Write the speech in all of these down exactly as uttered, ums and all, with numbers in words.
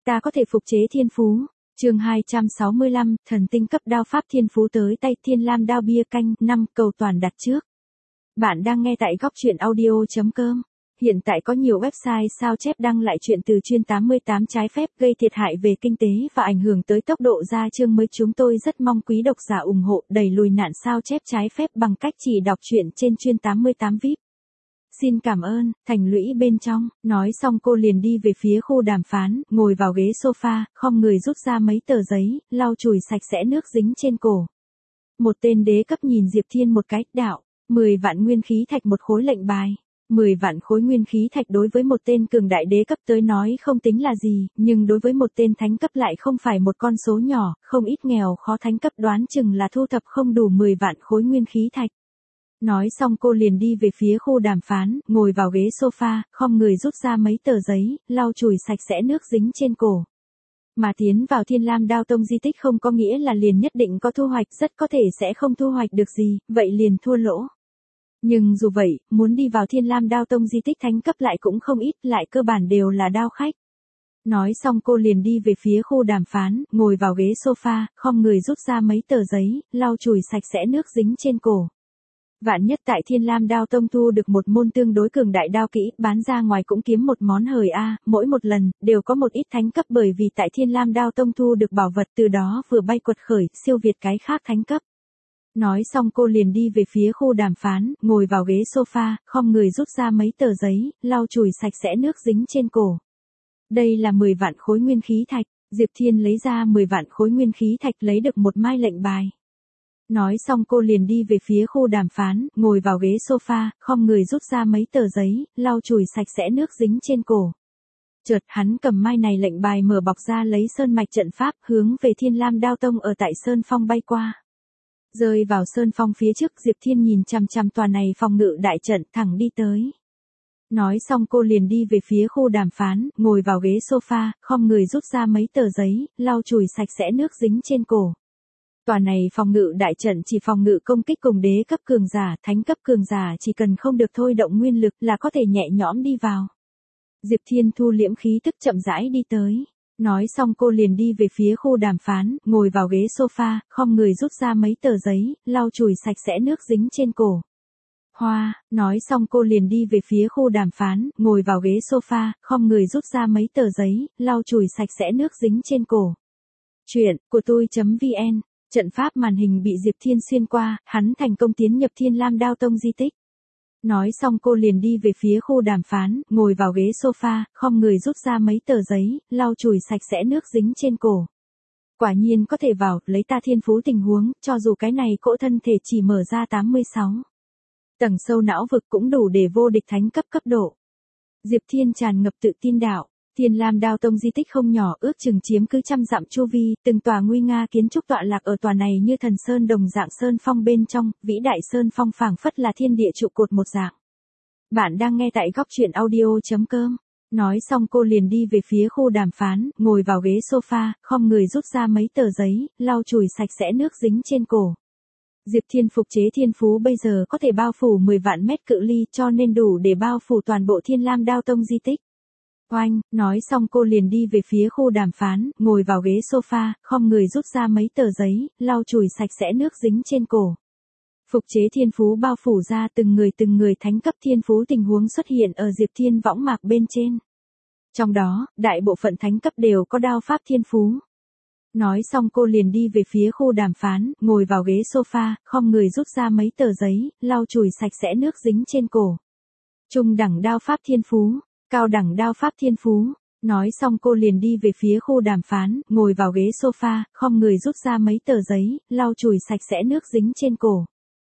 ta có thể phục chế thiên phú. Chương hai trăm sáu mươi lăm, thần tinh cấp đao pháp thiên phú tới tay. Thiên Lam đao bia canh năm, cầu toàn đặt trước. Bạn đang nghe tại góc truyện audio chấm com. Hiện tại có nhiều website sao chép đăng lại chuyện từ chuyên tám mươi tám trái phép gây thiệt hại về kinh tế và ảnh hưởng tới tốc độ ra chương mới. Chúng tôi rất mong quý độc giả ủng hộ đẩy lùi nạn sao chép trái phép bằng cách chỉ đọc truyện trên chuyên tám mươi tám vi ai pi. Xin cảm ơn. Thành lũy bên trong, nói xong cô liền đi về phía khu đàm phán, ngồi vào ghế sofa, khom người rút ra mấy tờ giấy, lau chùi sạch sẽ nước dính trên cổ. Một tên đế cấp nhìn Diệp Thiên một cái, đạo, mười vạn nguyên khí thạch một khối lệnh bài. mười vạn khối nguyên khí thạch đối với một tên cường đại đế cấp tới nói không tính là gì, nhưng đối với một tên thánh cấp lại không phải một con số nhỏ, không ít nghèo khó thánh cấp đoán chừng là thu thập không đủ mười vạn khối nguyên khí thạch. Nói xong cô liền đi về phía khu đàm phán, ngồi vào ghế sofa, khom người rút ra mấy tờ giấy, lau chùi sạch sẽ nước dính trên cổ. Mà tiến vào Thiên Lam đao tông di tích không có nghĩa là liền nhất định có thu hoạch, rất có thể sẽ không thu hoạch được gì, vậy liền thua lỗ. Nhưng dù vậy, muốn đi vào Thiên Lam đao tông di tích thánh cấp lại cũng không ít, lại cơ bản đều là đao khách. Nói xong cô liền đi về phía khu đàm phán, ngồi vào ghế sofa, khom người rút ra mấy tờ giấy, lau chùi sạch sẽ nước dính trên cổ. Vạn nhất tại Thiên Lam đao tông thu được một môn tương đối cường đại đao kỹ, bán ra ngoài cũng kiếm một món hời a, mỗi một lần, đều có một ít thánh cấp bởi vì tại Thiên Lam đao tông thu được bảo vật từ đó vừa bay quật khởi, siêu việt cái khác thánh cấp. Nói xong cô liền đi về phía khu đàm phán, ngồi vào ghế sofa, khom người rút ra mấy tờ giấy, lau chùi sạch sẽ nước dính trên cổ. Đây là mười vạn khối nguyên khí thạch, Diệp Thiên lấy ra mười vạn khối nguyên khí thạch lấy được một mai lệnh bài. Nói xong cô liền đi về phía khu đàm phán, ngồi vào ghế sofa, khom người rút ra mấy tờ giấy, lau chùi sạch sẽ nước dính trên cổ. Chợt hắn cầm mai này lệnh bài mở bọc ra lấy sơn mạch trận pháp hướng về Thiên Lam đao tông ở tại Sơn Phong bay qua. Rơi vào Sơn Phong phía trước Diệp Thiên nhìn chằm chằm tòa này phòng ngự đại trận thẳng đi tới. Nói xong cô liền đi về phía khu đàm phán, ngồi vào ghế sofa, khom người rút ra mấy tờ giấy, lau chùi sạch sẽ nước dính trên cổ. Tòa này phòng ngự đại trận chỉ phòng ngự công kích cùng đế cấp cường giả, thánh cấp cường giả chỉ cần không được thôi động nguyên lực là có thể nhẹ nhõm đi vào. Diệp Thiên thu liễm khí tức chậm rãi đi tới. Nói xong cô liền đi về phía khu đàm phán, ngồi vào ghế sofa, khom người rút ra mấy tờ giấy, lau chùi sạch sẽ nước dính trên cổ. Hoa, nói xong cô liền đi về phía khu đàm phán, ngồi vào ghế sofa, khom người rút ra mấy tờ giấy, lau chùi sạch sẽ nước dính trên cổ. Chuyện của tôi.vn. Trận pháp màn hình bị Diệp Thiên xuyên qua, hắn thành công tiến nhập Thiên Lam đao tông di tích. Nói xong cô liền đi về phía khu đàm phán, ngồi vào ghế sofa, khom người rút ra mấy tờ giấy, lau chùi sạch sẽ nước dính trên cổ. Quả nhiên có thể vào, lấy ta thiên phú tình huống, cho dù cái này cỗ thân thể chỉ mở ra tám mươi sáu tầng sâu não vực cũng đủ để vô địch thánh cấp cấp độ. Diệp Thiên tràn ngập tự tin đạo. Thiên Lam đao tông di tích không nhỏ, ước chừng chiếm cứ trăm dặm chu vi, từng tòa nguy nga kiến trúc tọa lạc ở tòa này như thần sơn đồng dạng sơn phong bên trong, vĩ đại sơn phong phảng phất là thiên địa trụ cột một dạng. Bạn đang nghe tại góc truyện audio chấm com. Nói xong cô liền đi về phía khu đàm phán, ngồi vào ghế sofa, khom người rút ra mấy tờ giấy, lau chùi sạch sẽ nước dính trên cổ. Diệp Thiên phục chế thiên phú bây giờ có thể bao phủ mười vạn mét cự ly cho nên đủ để bao phủ toàn bộ Thiên Lam đao tông di tích. Oanh, nói xong cô liền đi về phía khu đàm phán, ngồi vào ghế sofa, khom người rút ra mấy tờ giấy, lau chùi sạch sẽ nước dính trên cổ. Phục chế thiên phú bao phủ ra từng người từng người thánh cấp thiên phú tình huống xuất hiện ở Diệp Thiên võng mạc bên trên. Trong đó, đại bộ phận thánh cấp đều có đao pháp thiên phú. Nói xong cô liền đi về phía khu đàm phán, ngồi vào ghế sofa, khom người rút ra mấy tờ giấy, lau chùi sạch sẽ nước dính trên cổ. Trung đẳng đao pháp thiên phú. Cao đẳng đao pháp thiên phú. Nói xong cô liền đi về phía khu đàm phán, ngồi vào ghế sofa, khom người rút ra mấy tờ giấy, lau chùi sạch sẽ nước dính trên cổ.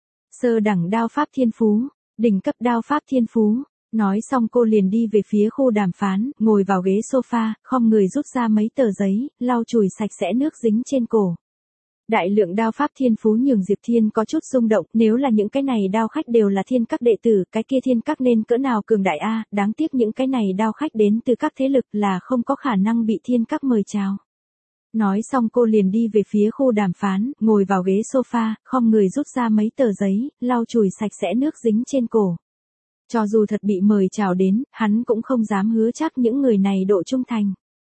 Sơ đẳng đao pháp thiên phú. Đỉnh cấp đao pháp thiên phú. Nói xong cô liền đi về phía khu đàm phán, ngồi vào ghế sofa, khom người rút ra mấy tờ giấy, lau chùi sạch sẽ nước dính trên cổ. Đại lượng đao pháp thiên phú nhường Diệp Thiên có chút rung động, nếu là những cái này đao khách đều là thiên các đệ tử, cái kia thiên các nên cỡ nào cường đại a, đáng tiếc những cái này đao khách đến từ các thế lực là không có khả năng bị thiên các mời chào. Nói xong cô liền đi về phía khu đàm phán, ngồi vào ghế sofa, khom người rút ra mấy tờ giấy, lau chùi sạch sẽ nước dính trên cổ. Cho dù thật bị mời chào đến, hắn cũng không dám hứa chắc những người này độ trung thành.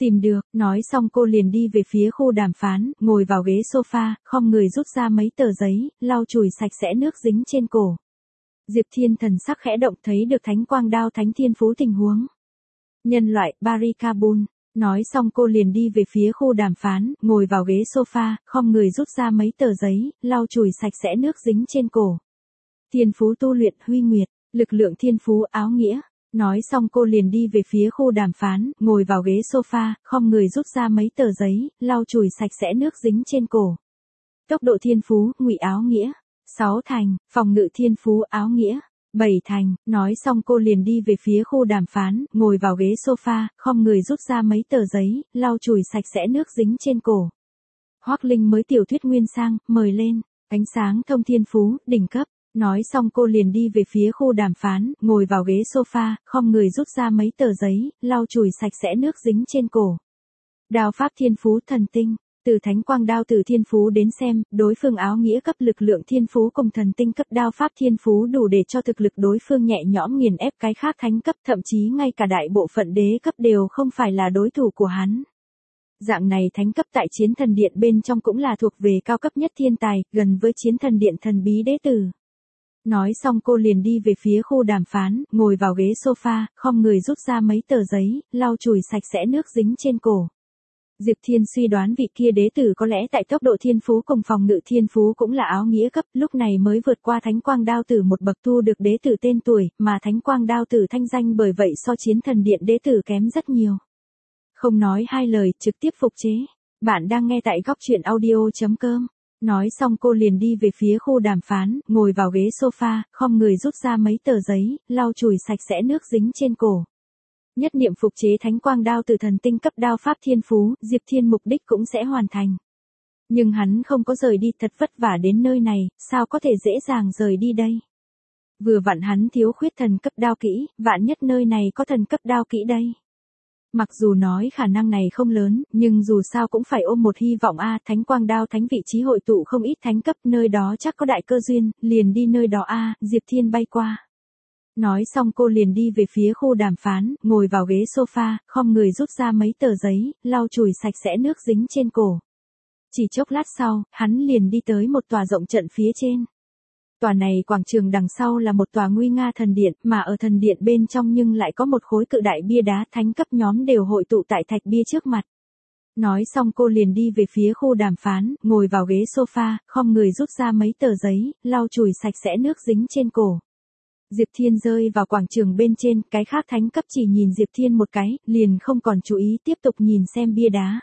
Tìm được, nói xong cô liền đi về phía khu đàm phán, ngồi vào ghế sofa, khom người rút ra mấy tờ giấy, lau chùi sạch sẽ nước dính trên cổ. Diệp Thiên thần sắc khẽ động, thấy được thánh quang đao thánh thiên phú tình huống. Nhân loại, Barikabul. Nói xong cô liền đi về phía khu đàm phán, ngồi vào ghế sofa, khom người rút ra mấy tờ giấy, lau chùi sạch sẽ nước dính trên cổ. Thiên phú tu luyện, Huy Nguyệt, lực lượng thiên phú, áo nghĩa. Nói xong cô liền đi về phía khu đàm phán, ngồi vào ghế sofa, khom người rút ra mấy tờ giấy, lau chùi sạch sẽ nước dính trên cổ. Tốc độ thiên phú, Ngụy áo nghĩa. sáu thành, phòng ngự thiên phú, áo nghĩa. bảy thành, nói xong cô liền đi về phía khu đàm phán, ngồi vào ghế sofa, khom người rút ra mấy tờ giấy, lau chùi sạch sẽ nước dính trên cổ. Hoắc Linh mới tiểu thuyết nguyên sang, mời lên, ánh sáng thông thiên phú, đỉnh cấp. Nói xong cô liền đi về phía khu đàm phán, ngồi vào ghế sofa, khom người rút ra mấy tờ giấy, lau chùi sạch sẽ nước dính trên cổ. Đao pháp thiên phú thần tinh, từ thánh quang đao từ thiên phú đến xem, đối phương áo nghĩa cấp lực lượng thiên phú cùng thần tinh cấp đao pháp thiên phú đủ để cho thực lực đối phương nhẹ nhõm nghiền ép cái khác thánh cấp, thậm chí ngay cả đại bộ phận đế cấp đều không phải là đối thủ của hắn. Dạng này thánh cấp tại chiến thần điện bên trong cũng là thuộc về cao cấp nhất thiên tài, gần với chiến thần điện thần bí đế tử. Nói xong cô liền đi về phía khu đàm phán, ngồi vào ghế sofa, khom người rút ra mấy tờ giấy, lau chùi sạch sẽ nước dính trên cổ. Diệp Thiên suy đoán vị kia đế tử có lẽ tại tốc độ thiên phú cùng phòng ngự thiên phú cũng là áo nghĩa cấp, lúc này mới vượt qua thánh quang đao tử một bậc, thu được đế tử tên tuổi, mà thánh quang đao tử thanh danh bởi vậy so chiến thần điện đế tử kém rất nhiều. Không nói hai lời, trực tiếp phục chế. Bạn đang nghe tại góc truyện audio chấm com. Nói xong cô liền đi về phía khu đàm phán, ngồi vào ghế sofa, khom người rút ra mấy tờ giấy, lau chùi sạch sẽ nước dính trên cổ. Nhất niệm phục chế thánh quang đao từ thần tinh cấp đao pháp thiên phú, Diệp Thiên mục đích cũng sẽ hoàn thành. Nhưng hắn không có rời đi, thật vất vả đến nơi này, sao có thể dễ dàng rời đi đây? Vừa vặn hắn thiếu khuyết thần cấp đao kỹ, vạn nhất nơi này có thần cấp đao kỹ đây. Mặc dù nói khả năng này không lớn, nhưng dù sao cũng phải ôm một hy vọng a, thánh quang đao thánh vị trí hội tụ không ít thánh cấp, nơi đó chắc có đại cơ duyên, liền đi nơi đó a, Diệp Thiên bay qua. Nói xong cô liền đi về phía khu đàm phán, ngồi vào ghế sofa, khom người rút ra mấy tờ giấy, lau chùi sạch sẽ nước dính trên cổ. Chỉ chốc lát sau, hắn liền đi tới một tòa rộng trận phía trên. Tòa này quảng trường đằng sau là một tòa nguy nga thần điện, mà ở thần điện bên trong nhưng lại có một khối cự đại bia đá, thánh cấp nhóm đều hội tụ tại thạch bia trước mặt. Nói xong cô liền đi về phía khu đàm phán, ngồi vào ghế sofa, khom người rút ra mấy tờ giấy, lau chùi sạch sẽ nước dính trên cổ. Diệp Thiên rơi vào quảng trường bên trên, cái khác thánh cấp chỉ nhìn Diệp Thiên một cái, liền không còn chú ý tiếp tục nhìn xem bia đá.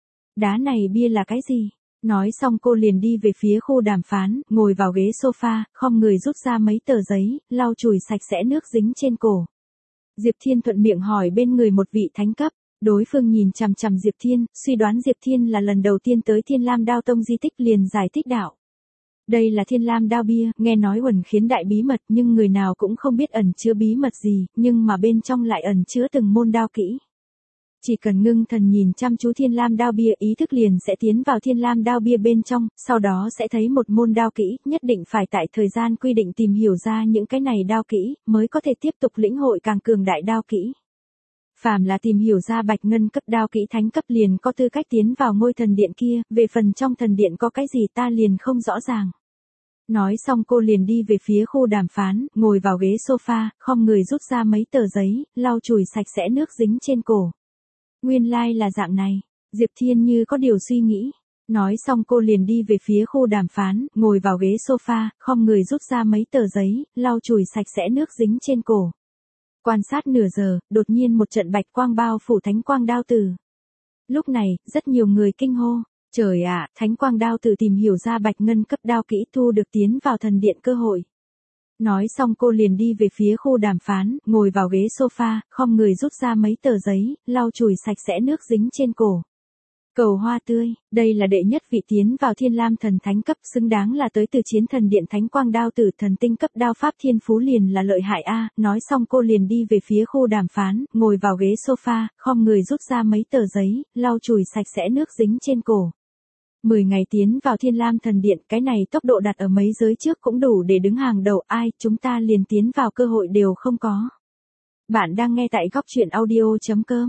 Đá này bia là cái gì? Nói xong cô liền đi về phía khu đàm phán, ngồi vào ghế sofa, khom người rút ra mấy tờ giấy, lau chùi sạch sẽ nước dính trên cổ. Diệp Thiên thuận miệng hỏi bên người một vị thánh cấp, đối phương nhìn chằm chằm Diệp Thiên, suy đoán Diệp Thiên là lần đầu tiên tới Thiên Lam Đao Tông di tích liền giải thích đạo. Đây là Thiên Lam Đao bia, nghe nói uẩn khiến đại bí mật nhưng người nào cũng không biết ẩn chứa bí mật gì, nhưng mà bên trong lại ẩn chứa từng môn đao kỹ. Chỉ cần ngưng thần nhìn chăm chú Thiên Lam Đao bia, ý thức liền sẽ tiến vào Thiên Lam Đao bia bên trong, sau đó sẽ thấy một môn đao kỹ, nhất định phải tại thời gian quy định tìm hiểu ra những cái này đao kỹ, mới có thể tiếp tục lĩnh hội càng cường đại đao kỹ. Phàm là tìm hiểu ra bạch ngân cấp đao kỹ thánh cấp liền có tư cách tiến vào ngôi thần điện kia, về phần trong thần điện có cái gì ta liền không rõ ràng. Nói xong cô liền đi về phía khu đàm phán, ngồi vào ghế sofa, khom người rút ra mấy tờ giấy, lau chùi sạch sẽ nước dính trên cổ. Nguyên lai like là dạng này, Diệp Thiên như có điều suy nghĩ. Nói xong cô liền đi về phía khu đàm phán, ngồi vào ghế sofa, khom người rút ra mấy tờ giấy, lau chùi sạch sẽ nước dính trên cổ. Quan sát nửa giờ, đột nhiên một trận bạch quang bao phủ thánh quang đao tử. Lúc này, rất nhiều người kinh hô. Trời ạ, thánh quang đao tử tìm hiểu ra bạch ngân cấp đao kỹ, thu được tiến vào thần điện cơ hội. Nói xong cô liền đi về phía khu đàm phán, ngồi vào ghế sofa, khom người rút ra mấy tờ giấy, lau chùi sạch sẽ nước dính trên cổ. Cầu hoa tươi, đây là đệ nhất vị tiến vào Thiên Lam thần thánh cấp, xứng đáng là tới từ chiến thần điện thánh quang đao tử, thần tinh cấp đao pháp thiên phú liền là lợi hại a. Nói xong cô liền đi về phía khu đàm phán, ngồi vào ghế sofa, khom người rút ra mấy tờ giấy, lau chùi sạch sẽ nước dính trên cổ. Mười ngày tiến vào Thiên Lam thần điện, cái này tốc độ đặt ở mấy giới trước cũng đủ để đứng hàng đầu, ai, chúng ta liền tiến vào cơ hội đều không có. Bạn đang nghe tại góc truyện audio chấm com.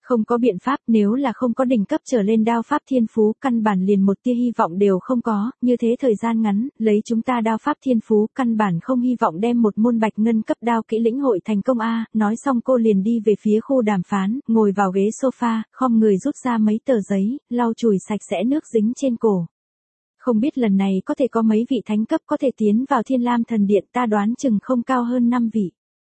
Không có biện pháp, nếu là không có đỉnh cấp trở lên đao pháp thiên phú, căn bản liền một tia hy vọng đều không có, như thế thời gian ngắn, lấy chúng ta đao pháp thiên phú, căn bản không hy vọng đem một môn bạch ngân cấp đao kỹ lĩnh hội thành công a. Nói xong cô liền đi về phía khu đàm phán, ngồi vào ghế sofa, khom người rút ra mấy tờ giấy, lau chùi sạch sẽ nước dính trên cổ. Không biết lần này có thể có mấy vị thánh cấp có thể tiến vào Thiên Lam Thần Điện, ta đoán chừng không cao hơn năm vị.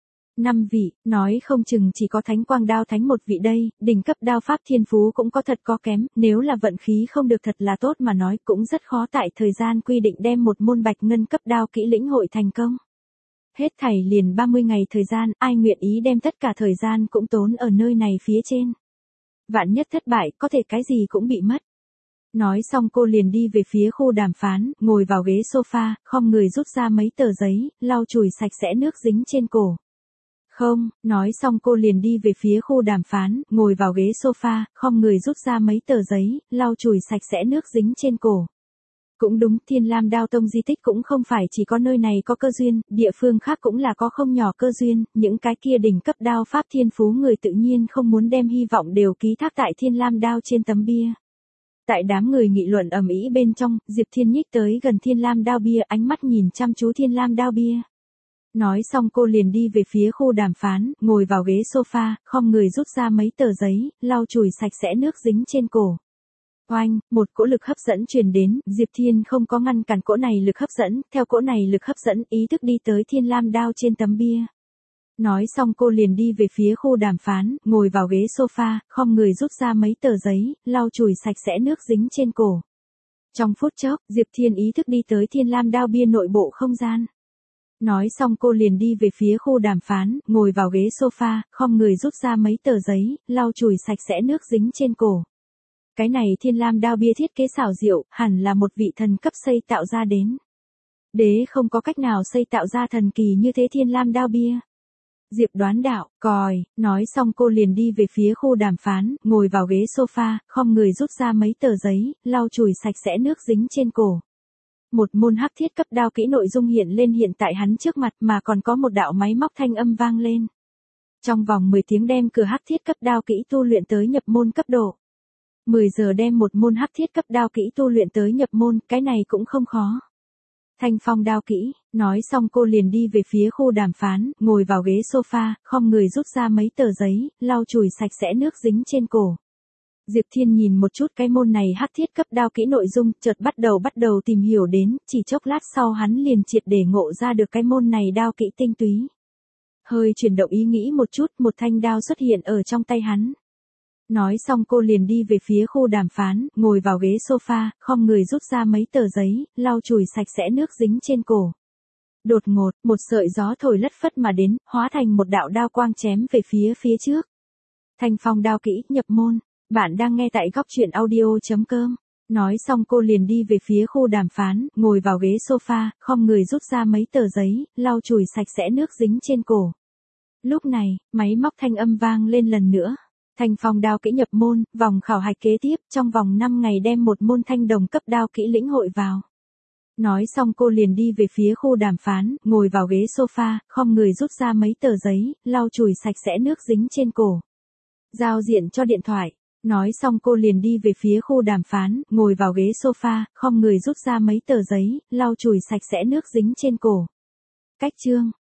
Năm vị, nói không chừng chỉ có thánh quang đao thánh một vị đây, đỉnh cấp đao pháp thiên phú cũng có thật có kém, nếu là vận khí không được thật là tốt mà nói cũng rất khó tại thời gian quy định đem một môn bạch ngân cấp đao kỹ lĩnh hội thành công. Hết thảy liền ba mươi ngày thời gian, ai nguyện ý đem tất cả thời gian cũng tốn ở nơi này phía trên. Vạn nhất thất bại, có thể cái gì cũng bị mất. Nói xong cô liền đi về phía khu đàm phán, ngồi vào ghế sofa, khom người rút ra mấy tờ giấy, lau chùi sạch sẽ nước dính trên cổ. Không, nói xong cô liền đi về phía khu đàm phán, ngồi vào ghế sofa, khom người rút ra mấy tờ giấy, lau chùi sạch sẽ nước dính trên cổ. Cũng đúng, Thiên Lam Đao Tông di tích cũng không phải chỉ có nơi này có cơ duyên, địa phương khác cũng là có không nhỏ cơ duyên, những cái kia đỉnh cấp đao pháp thiên phú người tự nhiên không muốn đem hy vọng đều ký thác tại Thiên Lam Đao trên tấm bia. Tại đám người nghị luận ầm ĩ bên trong, Diệp Thiên nhích tới gần Thiên Lam Đao bia, ánh mắt nhìn chăm chú Thiên Lam Đao bia. Nói xong cô liền đi về phía khu đàm phán, ngồi vào ghế sofa, khom người rút ra mấy tờ giấy, lau chùi sạch sẽ nước dính trên cổ. Oanh, một cỗ lực hấp dẫn truyền đến, Diệp Thiên không có ngăn cản cỗ này lực hấp dẫn, theo cỗ này lực hấp dẫn, ý thức đi tới Thiên Lam Đao trên tấm bia. Nói xong cô liền đi về phía khu đàm phán, ngồi vào ghế sofa, khom người rút ra mấy tờ giấy, lau chùi sạch sẽ nước dính trên cổ. Trong phút chốc, Diệp Thiên ý thức đi tới Thiên Lam Đao bia nội bộ không gian. Nói xong cô liền đi về phía khu đàm phán, ngồi vào ghế sofa, khom người rút ra mấy tờ giấy, lau chùi sạch sẽ nước dính trên cổ. Cái này Thiên Lam Đao bia thiết kế xảo diệu, hẳn là một vị thần cấp xây tạo ra đến. Đế không có cách nào xây tạo ra thần kỳ như thế Thiên Lam Đao bia. Diệp đoán đạo, còi, nói xong cô liền đi về phía khu đàm phán, ngồi vào ghế sofa, khom người rút ra mấy tờ giấy, lau chùi sạch sẽ nước dính trên cổ. Một môn hắc thiết cấp đao kỹ nội dung hiện lên hiện tại hắn trước mặt mà còn có một đạo máy móc thanh âm vang lên. Trong vòng mười tiếng đem cửa hắc thiết cấp đao kỹ tu luyện tới nhập môn cấp độ. mười giờ đem một môn hắc thiết cấp đao kỹ tu luyện tới nhập môn, cái này cũng không khó. Thanh phong đao kỹ, nói xong cô liền đi về phía khu đàm phán, ngồi vào ghế sofa, khom người rút ra mấy tờ giấy, lau chùi sạch sẽ nước dính trên cổ. Diệp Thiên nhìn một chút cái môn này hắc thiết cấp đao kỹ nội dung, chợt bắt đầu bắt đầu tìm hiểu đến, chỉ chốc lát sau hắn liền triệt để ngộ ra được cái môn này đao kỹ tinh túy. Hơi chuyển động ý nghĩ một chút, một thanh đao xuất hiện ở trong tay hắn. Nói xong cô liền đi về phía khu đàm phán, ngồi vào ghế sofa, khom người rút ra mấy tờ giấy, lau chùi sạch sẽ nước dính trên cổ. Đột ngột, một sợi gió thổi lất phất mà đến, hóa thành một đạo đao quang chém về phía phía trước. Thanh phong đao kỹ, nhập môn. Bạn đang nghe tại góc truyện audio chấm com. Nói xong cô liền đi về phía khu đàm phán, ngồi vào ghế sofa, khom người rút ra mấy tờ giấy, lau chùi sạch sẽ nước dính trên cổ. Lúc này, máy móc thanh âm vang lên lần nữa. Thanh phong đao kỹ nhập môn, vòng khảo hạch kế tiếp, trong vòng năm ngày đem một môn thanh đồng cấp đao kỹ lĩnh hội vào. Nói xong cô liền đi về phía khu đàm phán, ngồi vào ghế sofa, khom người rút ra mấy tờ giấy, lau chùi sạch sẽ nước dính trên cổ. Giao diện cho điện thoại. Nói xong cô liền đi về phía khu đàm phán, ngồi vào ghế sofa, khom người rút ra mấy tờ giấy, lau chùi sạch sẽ nước dính trên cổ. Cách chương.